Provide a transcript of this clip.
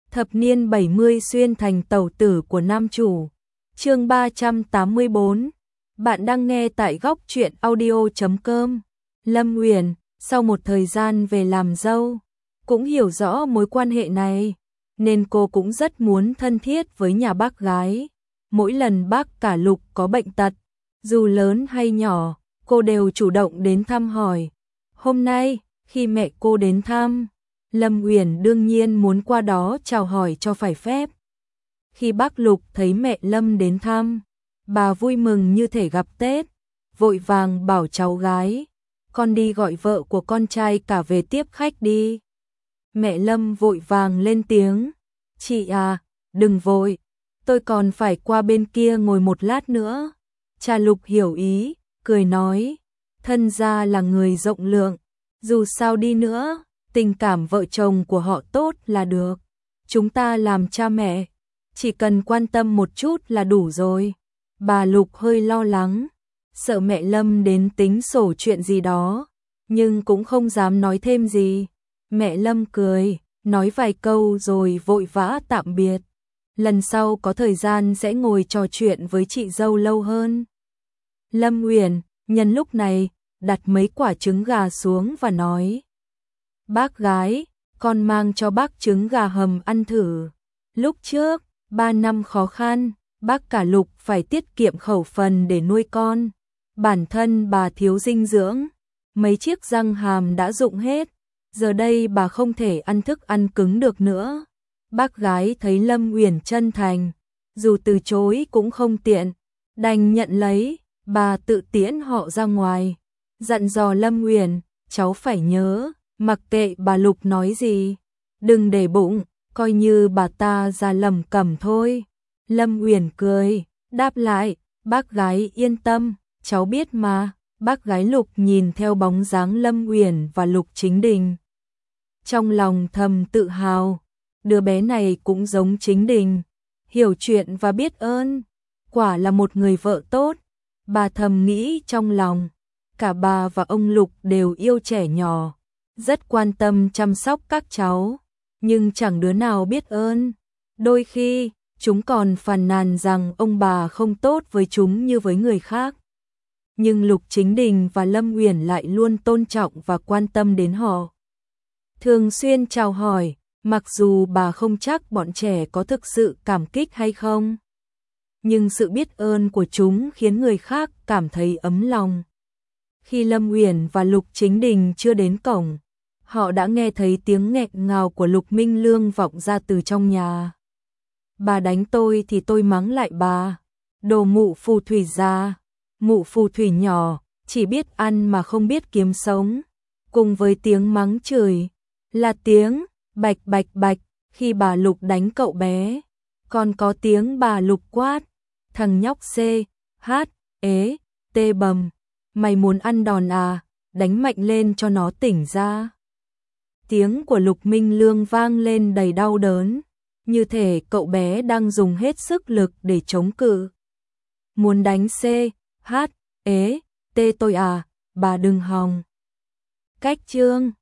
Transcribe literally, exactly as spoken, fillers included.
Thập niên bảy mươi xuyên thành tẩu tử của nam chủ. Chương ba trăm tám mươi bốn. Bạn đang nghe tại góc truyện audio chấm com. Lâm Uyển, sau một thời gian về làm dâu, cũng hiểu rõ mối quan hệ này, nên cô cũng rất muốn thân thiết với nhà bác gái. Mỗi lần bác cả Lục có bệnh tật, dù lớn hay nhỏ, cô đều chủ động đến thăm hỏi. Hôm nay, khi mẹ cô đến thăm, Lâm Uyển đương nhiên muốn qua đó chào hỏi cho phải phép. Khi bác Lục thấy mẹ Lâm đến thăm, bà vui mừng như thể gặp Tết, vội vàng bảo cháu gái, con đi gọi vợ của con trai cả về tiếp khách đi. Mẹ Lâm vội vàng lên tiếng, chị à, đừng vội, tôi còn phải qua bên kia ngồi một lát nữa. Cha Lục hiểu ý, cười nói, thân gia là người rộng lượng, dù sao đi nữa, tình cảm vợ chồng của họ tốt là được. Chúng ta làm cha mẹ, chỉ cần quan tâm một chút là đủ rồi. Bà Lục hơi lo lắng, sợ mẹ Lâm đến tính sổ chuyện gì đó, nhưng cũng không dám nói thêm gì. Mẹ Lâm cười, nói vài câu rồi vội vã tạm biệt. Lần sau có thời gian sẽ ngồi trò chuyện với chị dâu lâu hơn. Lâm Uyển nhân lúc này đặt mấy quả trứng gà xuống và nói, bác gái, con mang cho bác trứng gà hầm ăn thử. Lúc trước, ba năm khó khăn, bác cả Lục phải tiết kiệm khẩu phần để nuôi con. Bản thân bà thiếu dinh dưỡng, mấy chiếc răng hàm đã rụng hết, giờ đây bà không thể ăn thức ăn cứng được nữa. Bác gái thấy Lâm Uyển chân thành, dù từ chối cũng không tiện, đành nhận lấy. Bà tự tiễn họ ra ngoài, dặn dò Lâm Uyển, cháu phải nhớ, mặc kệ bà Lục nói gì, đừng để bụng, coi như bà ta ra lầm cẩm thôi. Lâm Uyển cười, đáp lại, bác gái yên tâm, cháu biết mà. Bác gái Lục nhìn theo bóng dáng Lâm Uyển và Lục Chính Đình, trong lòng thầm tự hào, đứa bé này cũng giống Chính Đình, hiểu chuyện và biết ơn, quả là một người vợ tốt. Bà thầm nghĩ trong lòng, cả bà và ông Lục đều yêu trẻ nhỏ, rất quan tâm chăm sóc các cháu, nhưng chẳng đứa nào biết ơn. Đôi khi, chúng còn phàn nàn rằng ông bà không tốt với chúng như với người khác. Nhưng Lục Chính Đình và Lâm Uyển lại luôn tôn trọng và quan tâm đến họ. Thường xuyên chào hỏi, mặc dù bà không chắc bọn trẻ có thực sự cảm kích hay không, nhưng sự biết ơn của chúng khiến người khác cảm thấy ấm lòng. Khi Lâm Uyển và Lục Chính Đình chưa đến cổng, họ đã nghe thấy tiếng nghẹn ngào của Lục Minh Lương vọng ra từ trong nhà. Bà đánh tôi thì tôi mắng lại bà, đồ mụ phù thủy già, mụ phù thủy nhỏ, chỉ biết ăn mà không biết kiếm sống. Cùng với tiếng mắng chửi, là tiếng bạch bạch bạch khi bà Lục đánh cậu bé, còn có tiếng bà Lục quát, thằng nhóc C, H, ế, T bầm, mày muốn ăn đòn à, đánh mạnh lên cho nó tỉnh ra. Tiếng của Lục Minh Lương vang lên đầy đau đớn, như thể cậu bé đang dùng hết sức lực để chống cự. Muốn đánh C, H, ế, T tôi à, bà đừng hòng. Cách chương